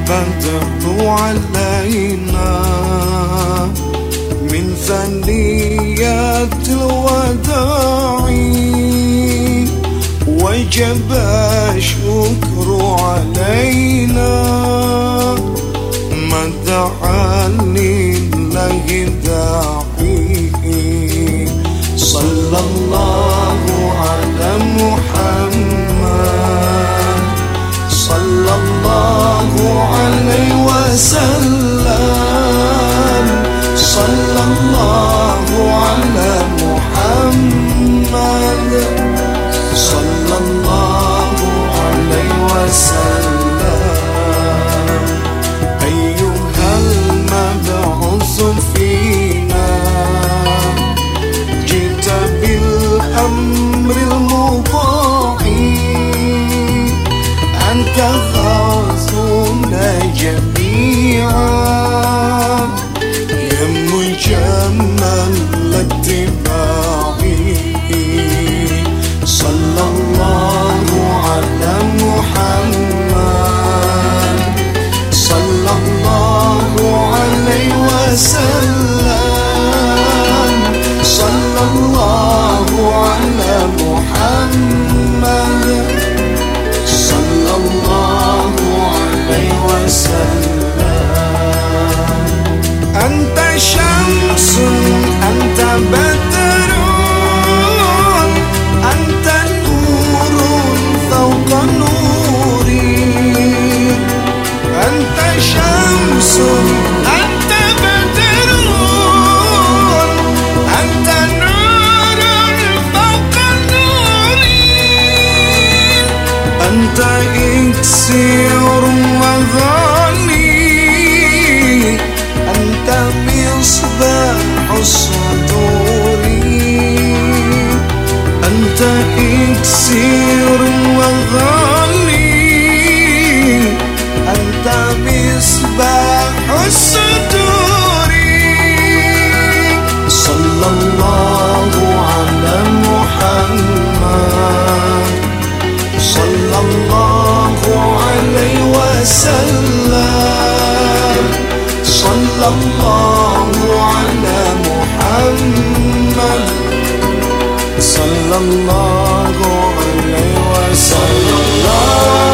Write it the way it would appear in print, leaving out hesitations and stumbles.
البدر علينا من ثنيات الوداع وجب الشكر علينا ما دعا لله داعي. صلى الله على محمد صلى الله عليه وسلم صلى الله على محمد صلى الله عليه وسلم. أيها المبعوث فينا جئت بالأمر المطاع أنت غاثنا جميعا يا مجمل الاتباع. صلى الله على محمد صلى الله عليه وسلم صلى الله على محمد صلى الله عليه وسلم. أنت شمس أنت بدر أنت نور فوق نوري. أنت شمس أنت بدر أنت نور فوق نوري. أنت إكسير وغالي أنت مصباح الصدور. أنت إكسير وغالي أنت مصباح الصدور. صلى الله على محمد صلى الله عليه وسلم صلى الله على محمد صلى الله عليه وسلم.